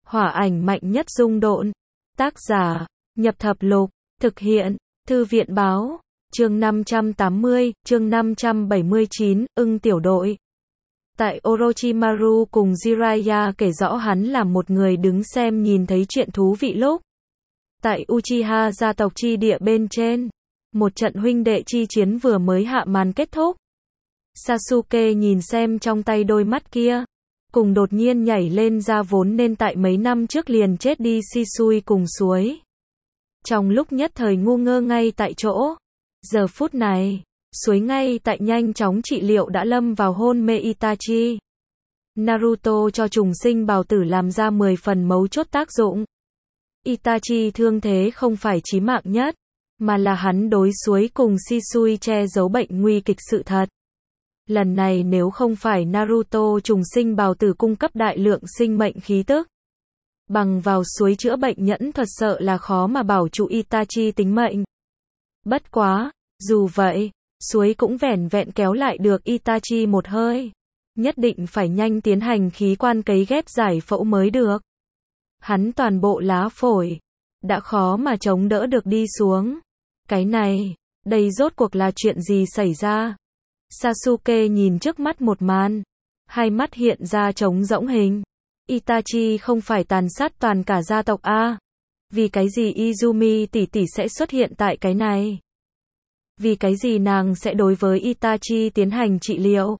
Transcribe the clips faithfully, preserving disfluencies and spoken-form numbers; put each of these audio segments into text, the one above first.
Hỏa ảnh mạnh nhất dung độn. Tác giả, Nhập Thập Lục, thực hiện, Thư viện báo, chương năm trăm tám mươi, chương năm trăm bảy mươi chín, ưng tiểu đội. Tại Orochimaru cùng Jiraiya kể rõ hắn là một người đứng xem nhìn thấy chuyện thú vị lúc. Tại Uchiha gia tộc chi địa bên trên, một trận huynh đệ chi chiến vừa mới hạ màn kết thúc. Sasuke nhìn xem trong tay đôi mắt kia, cùng đột nhiên nhảy lên ra vốn nên tại mấy năm trước liền chết đi Shisui cùng suối. Trong lúc nhất thời ngu ngơ ngay tại chỗ, giờ phút này, suối ngay tại nhanh chóng trị liệu đã lâm vào hôn mê Itachi. Naruto cho trùng sinh bào tử làm ra mười phần mấu chốt tác dụng. Itachi thương thế không phải chí mạng nhất, mà là hắn đối suối cùng Shisui che giấu bệnh nguy kịch sự thật. Lần này nếu không phải Naruto trùng sinh bào tử cung cấp đại lượng sinh mệnh khí tức, bằng vào suối chữa bệnh nhẫn thuật sợ là khó mà bảo trụ Itachi tính mệnh. Bất quá, dù vậy, suối cũng vẻn vẹn kéo lại được Itachi một hơi. Nhất định phải nhanh tiến hành khí quan cấy ghép giải phẫu mới được. Hắn toàn bộ lá phổi đã khó mà chống đỡ được đi xuống. Cái này, đây rốt cuộc là chuyện gì xảy ra? Sasuke nhìn trước mắt một màn, hai mắt hiện ra trống rỗng hình. Itachi không phải tàn sát toàn cả gia tộc a? Vì cái gì Izumi tỷ tỷ sẽ xuất hiện tại cái này? Vì cái gì nàng sẽ đối với Itachi tiến hành trị liệu?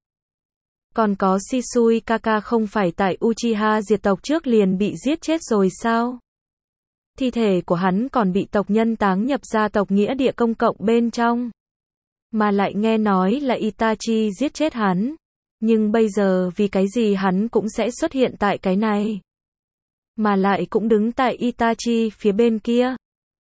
Còn có Shisui Kaka không phải tại Uchiha diệt tộc trước liền bị giết chết rồi sao? Thi thể của hắn còn bị tộc nhân táng nhập gia tộc nghĩa địa công cộng bên trong. Mà lại nghe nói là Itachi giết chết hắn. Nhưng bây giờ vì cái gì hắn cũng sẽ xuất hiện tại cái này? Mà lại cũng đứng tại Itachi phía bên kia.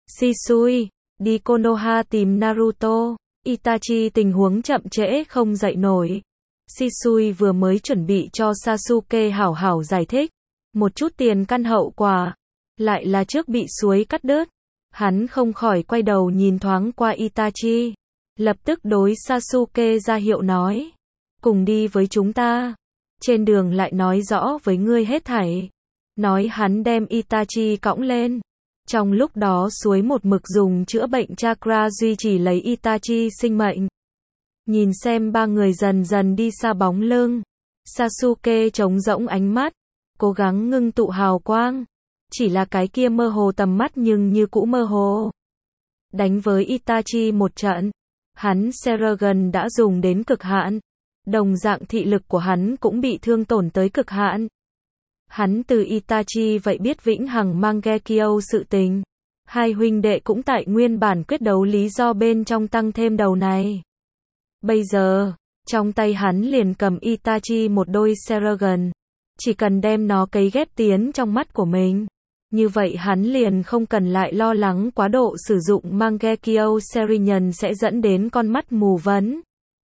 Shisui, đi Konoha tìm Naruto. Itachi tình huống chậm trễ không dậy nổi. Shisui vừa mới chuẩn bị cho Sasuke hảo hảo giải thích một chút tiền căn hậu quả, lại là trước bị suối cắt đứt. Hắn không khỏi quay đầu nhìn thoáng qua Itachi, lập tức đối Sasuke ra hiệu nói, cùng đi với chúng ta, trên đường lại nói rõ với ngươi hết thảy. Nói hắn đem Itachi cõng lên. Trong lúc đó suối một mực dùng chữa bệnh chakra duy trì lấy Itachi sinh mệnh. Nhìn xem ba người dần dần đi xa bóng lưng, Sasuke trống rỗng ánh mắt, cố gắng ngưng tụ hào quang. Chỉ là cái kia mơ hồ tầm mắt nhưng như cũ mơ hồ. Đánh với Itachi một trận, hắn Sharingan đã dùng đến cực hạn. Đồng dạng thị lực của hắn cũng bị thương tổn tới cực hạn. Hắn từ Itachi vậy biết vĩnh hằng Mangekyo sự tình. Hai huynh đệ cũng tại nguyên bản quyết đấu lý do bên trong tăng thêm đầu này. Bây giờ, trong tay hắn liền cầm Itachi một đôi Sharingan. Chỉ cần đem nó cấy ghép tiến trong mắt của mình. Như vậy hắn liền không cần lại lo lắng quá độ sử dụng Mangekyo Sharingan sẽ dẫn đến con mắt mù vấn.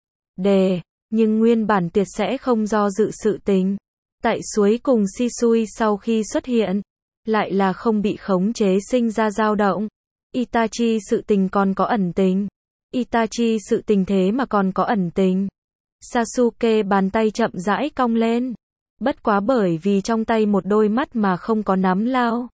Đề, nhưng nguyên bản tuyệt sẽ không do dự sự tình. Tại suối cùng Shisui sau khi xuất hiện, lại là không bị khống chế sinh ra dao động. Itachi sự tình còn có ẩn tình. Itachi sự tình thế mà còn có ẩn tình. Sasuke bàn tay chậm rãi cong lên. Bất quá bởi vì trong tay một đôi mắt mà không có nắm lao.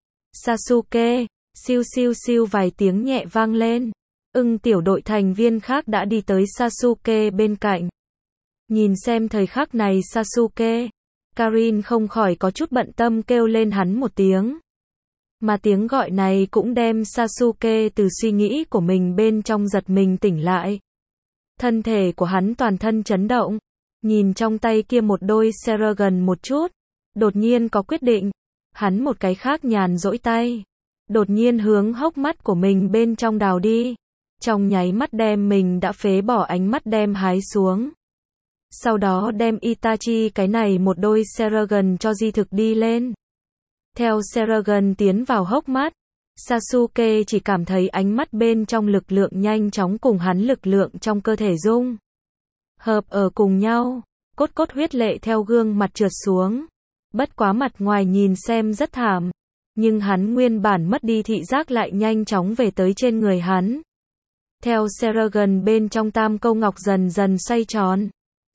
Sasuke, siêu siêu siêu vài tiếng nhẹ vang lên. Ưng tiểu đội thành viên khác đã đi tới Sasuke bên cạnh. Nhìn xem thời khắc này Sasuke, Karin không khỏi có chút bận tâm kêu lên hắn một tiếng. Mà tiếng gọi này cũng đem Sasuke từ suy nghĩ của mình bên trong giật mình tỉnh lại. Thân thể của hắn toàn thân chấn động, nhìn trong tay kia một đôi Sharingan một chút, đột nhiên có quyết định. Hắn một cái khác nhàn rỗi tay, đột nhiên hướng hốc mắt của mình bên trong đào đi. Trong nháy mắt đem mình đã phế bỏ ánh mắt đem hái xuống. Sau đó đem Itachi cái này một đôi Sharingan cho di thực đi lên. Theo Sharingan tiến vào hốc mắt, Sasuke chỉ cảm thấy ánh mắt bên trong lực lượng nhanh chóng cùng hắn lực lượng trong cơ thể dung hợp ở cùng nhau, cốt cốt huyết lệ theo gương mặt trượt xuống. Bất quá mặt ngoài nhìn xem rất thảm, nhưng hắn nguyên bản mất đi thị giác lại nhanh chóng về tới trên người hắn. Theo Sharingan bên trong tam câu ngọc dần dần xoay tròn,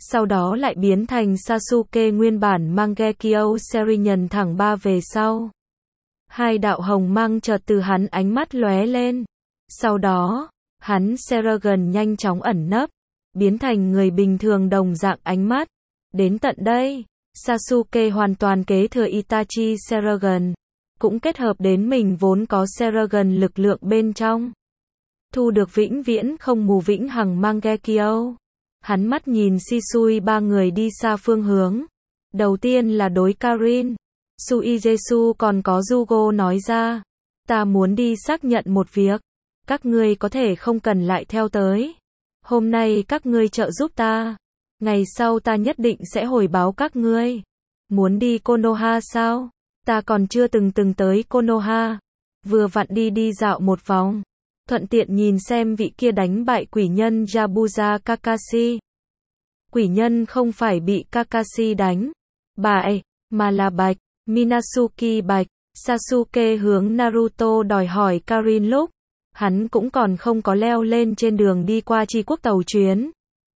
sau đó lại biến thành Sasuke nguyên bản Mangekyo Sharingan thẳng ba về sau. Hai đạo hồng mang chợt từ hắn ánh mắt lóe lên. Sau đó, hắn Sharingan nhanh chóng ẩn nấp, biến thành người bình thường đồng dạng ánh mắt. Đến tận đây, Sasuke hoàn toàn kế thừa Itachi Sharingan, cũng kết hợp đến mình vốn có Sharingan lực lượng bên trong. Thu được vĩnh viễn không mù vĩnh hằng Mangekyo. Hắn mắt nhìn Shisui ba người đi xa phương hướng. Đầu tiên là đối Karin, Suigetsu còn có Jugo nói ra. Ta muốn đi xác nhận một việc. Các ngươi có thể không cần lại theo tới. Hôm nay các ngươi trợ giúp ta. Ngày sau ta nhất định sẽ hồi báo các ngươi. Muốn đi Konoha sao? Ta còn chưa từng từng tới Konoha. Vừa vặn đi đi dạo một vòng. Thuận tiện nhìn xem vị kia đánh bại quỷ nhân Yabuza Kakashi. Quỷ nhân không phải bị Kakashi đánh bại, mà là Bạch, Minazuki Bạch. Sasuke hướng Naruto đòi hỏi Karin lúc hắn cũng còn không có leo lên trên đường đi qua Chi quốc tàu chuyến.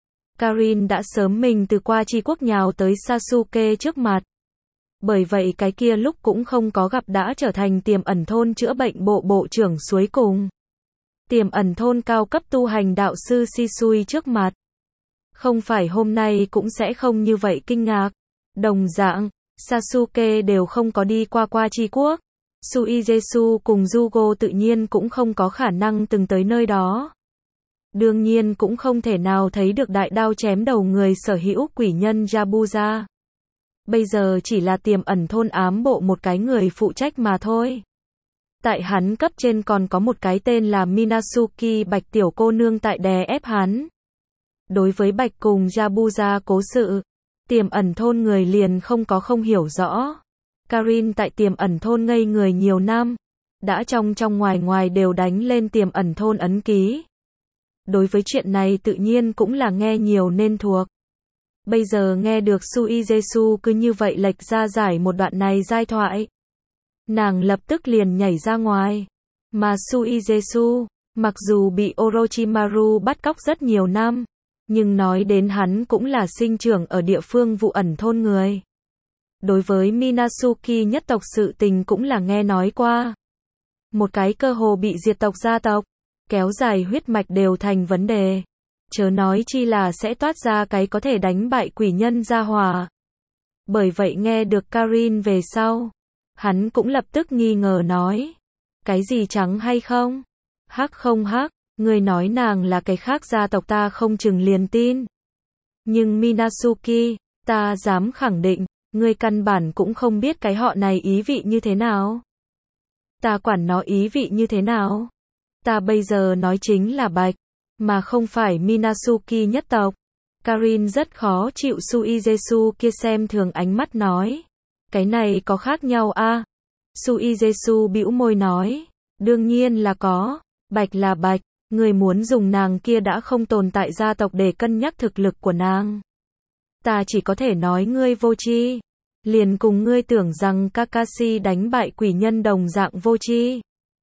Karin đã sớm mình từ qua Chi quốc nhào tới Sasuke trước mặt. Bởi vậy cái kia lúc cũng không có gặp đã trở thành tiềm ẩn thôn chữa bệnh bộ bộ trưởng suối cùng. Tiềm ẩn thôn cao cấp tu hành đạo sư Shisui trước mặt. Không phải hôm nay cũng sẽ không như vậy kinh ngạc. Đồng dạng, Sasuke đều không có đi qua qua Chi quốc. Suigetsu cùng Jugo tự nhiên cũng không có khả năng từng tới nơi đó. Đương nhiên cũng không thể nào thấy được đại đao chém đầu người sở hữu quỷ nhân Yabuza. Bây giờ chỉ là tiềm ẩn thôn ám bộ một cái người phụ trách mà thôi. Tại hắn cấp trên còn có một cái tên là Minazuki Bạch tiểu cô nương tại đè ép hắn. Đối với Bạch cùng Yabuza cố sự, tiềm ẩn thôn người liền không có không hiểu rõ. Karin tại tiềm ẩn thôn ngây người nhiều năm, đã trong trong ngoài ngoài đều đánh lên tiềm ẩn thôn ấn ký. Đối với chuyện này tự nhiên cũng là nghe nhiều nên thuộc. Bây giờ nghe được Suigetsu cứ như vậy lệch ra giải một đoạn này giai thoại. Nàng lập tức liền nhảy ra ngoài. Mà Suigetsu, mặc dù bị Orochimaru bắt cóc rất nhiều năm, nhưng nói đến hắn cũng là sinh trưởng ở địa phương vụ ẩn thôn người. Đối với Minazuki nhất tộc sự tình cũng là nghe nói qua. Một cái cơ hồ bị diệt tộc gia tộc, kéo dài huyết mạch đều thành vấn đề. Chớ nói chi là sẽ toát ra cái có thể đánh bại quỷ nhân gia hỏa. Bởi vậy nghe được Karin về sau, hắn cũng lập tức nghi ngờ nói. Cái gì trắng hay không? Hắc không hắc, người nói nàng là cái khác gia tộc ta không chừng liền tin. Nhưng Minazuki, ta dám khẳng định, ngươi căn bản cũng không biết cái họ này ý vị như thế nào. Ta quản nó ý vị như thế nào? Ta bây giờ nói chính là Bạch, mà không phải Minazuki nhất tộc. Karin rất khó chịu Suigetsu kia xem thường ánh mắt nói. Cái này có khác nhau a? À? Suigetsu bĩu môi nói. Đương nhiên là có. Bạch là Bạch, người muốn dùng nàng kia đã không tồn tại gia tộc để cân nhắc thực lực của nàng. Ta chỉ có thể nói ngươi vô tri. Liền cùng ngươi tưởng rằng Kakashi đánh bại quỷ nhân đồng dạng vô tri.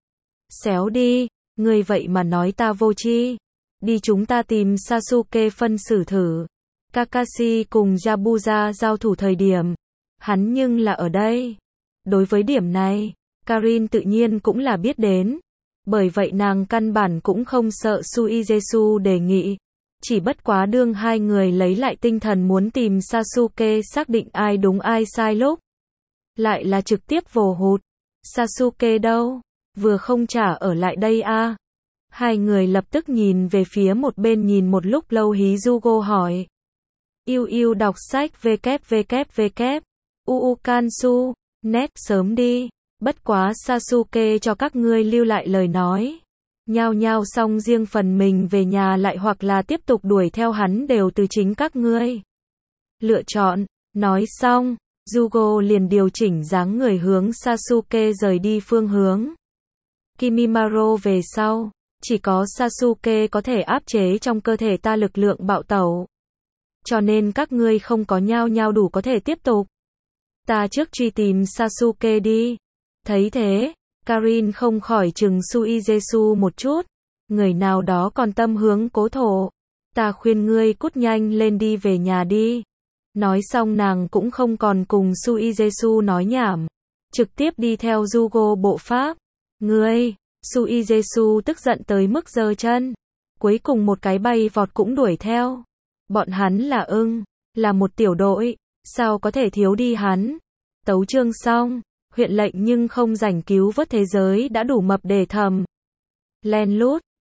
Xéo đi, ngươi vậy mà nói ta vô tri. Đi chúng ta tìm Sasuke phân xử thử. Kakashi cùng Yabuza giao thủ thời điểm, hắn nhưng là ở đây. Đối với điểm này, Karin tự nhiên cũng là biết đến. Bởi vậy nàng căn bản cũng không sợ Suigetsu đề nghị. Chỉ bất quá đương hai người lấy lại tinh thần muốn tìm Sasuke xác định ai đúng ai sai lúc. Lại là trực tiếp vồ hụt. Sasuke đâu? Vừa không trả ở lại đây a? À? Hai người lập tức nhìn về phía một bên nhìn một lúc lâu hí Jugo hỏi. Yêu yêu đọc sách www. Uukansu. Net sớm đi. Bất quá Sasuke cho các ngươi lưu lại lời nói. Nhao nhao xong riêng phần mình về nhà lại hoặc là tiếp tục đuổi theo hắn đều từ chính các ngươi lựa chọn. Nói xong, Jugo liền điều chỉnh dáng người hướng Sasuke rời đi phương hướng. Kimimaro về sau, chỉ có Sasuke có thể áp chế trong cơ thể ta lực lượng bạo tẩu. Cho nên các ngươi không có nhao nhao đủ có thể tiếp tục. Ta trước truy tìm Sasuke đi. Thấy thế, Karin không khỏi chừng Suigetsu một chút. Người nào đó còn tâm hướng cố thổ. Ta khuyên ngươi cút nhanh lên đi về nhà đi. Nói xong nàng cũng không còn cùng Sui Jesu nói nhảm, trực tiếp đi theo Jugo bộ pháp. Ngươi, Sui Jesu tức giận tới mức giơ chân. Cuối cùng một cái bay vọt cũng đuổi theo. Bọn hắn là ưng, là một tiểu đội, sao có thể thiếu đi hắn. Tấu chương xong, huyện lệnh nhưng không rảnh cứu vớt thế giới đã đủ mập để thầm. Len lút.